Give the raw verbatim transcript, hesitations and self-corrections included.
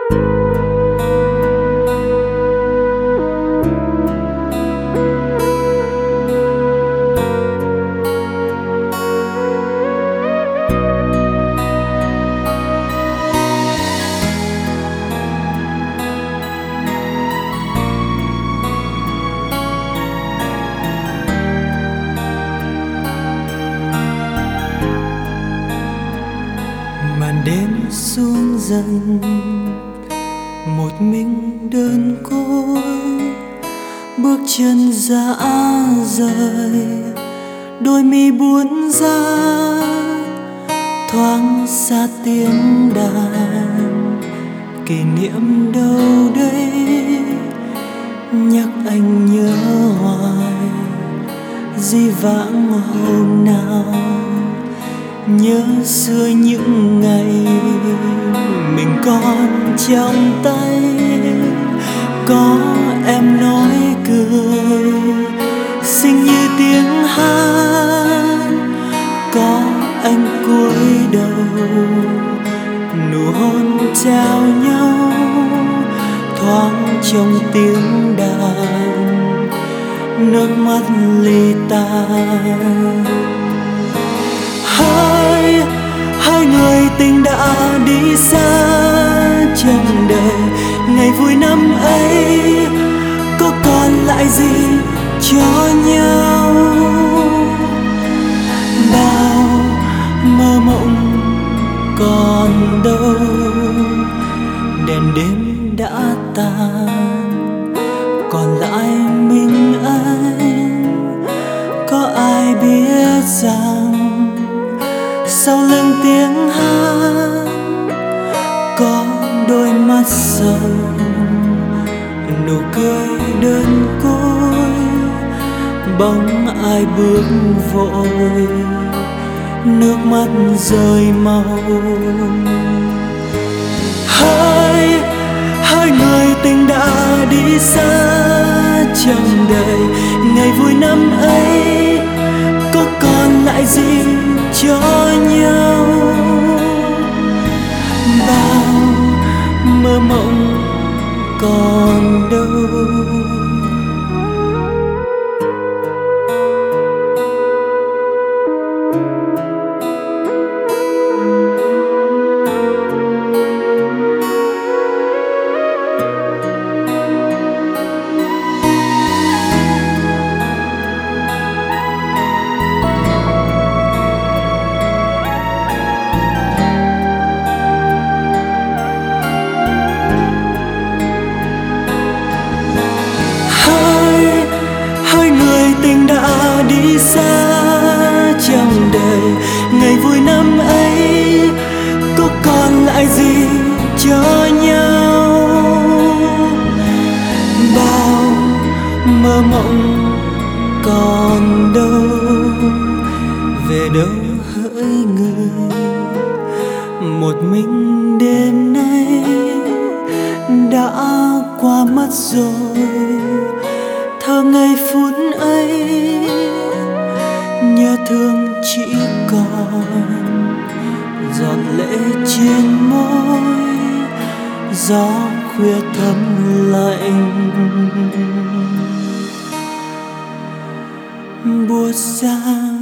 Màn đêm xuống dần, một mình đơn côi, bước chân dã rời, đôi mi buồn ra thoáng xa tiếng đàn. Kỷ niệm đâu đây nhắc anh nhớ hoài, di vãng hôm nào nhớ xưa những ngày mình còn trong tay. Có em nói cười xinh như tiếng hát, có anh cúi đầu nụ hôn trao nhau thoáng trong tiếng đàn, nước mắt ly tan. Hai, hai người tình đã đi xa chẳng đời, ngày vui năm ấy có còn lại gì cho nhau. Bao mơ mộng còn đâu, đèn đêm đã tàn, còn lại mình anh. Có ai biết rằng sau lưng tiếng hát có đôi mắt sầu, nụ cười đơn côi, bóng ai bước vội, nước mắt rơi mau. Hai, hai người tình đã đi xa chẳng đời, ngày vui năm ấy có còn lại gì cho nhau. Bao mơ mộng còn đâu. Tình đã đi xa trong đời, ngày vui năm ấy có còn lại gì cho nhau. Bao mơ mộng còn đâu, về đâu hỡi người. Một mình đêm nay đã qua mất rồi, thơ ngày phút ấy nhớ thương chỉ còn giọt lệ trên môi, gió khuya thấm lạnh buốt giá.